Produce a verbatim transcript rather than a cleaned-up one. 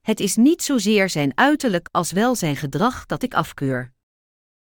Het is niet zozeer zijn uiterlijk als wel zijn gedrag dat ik afkeur.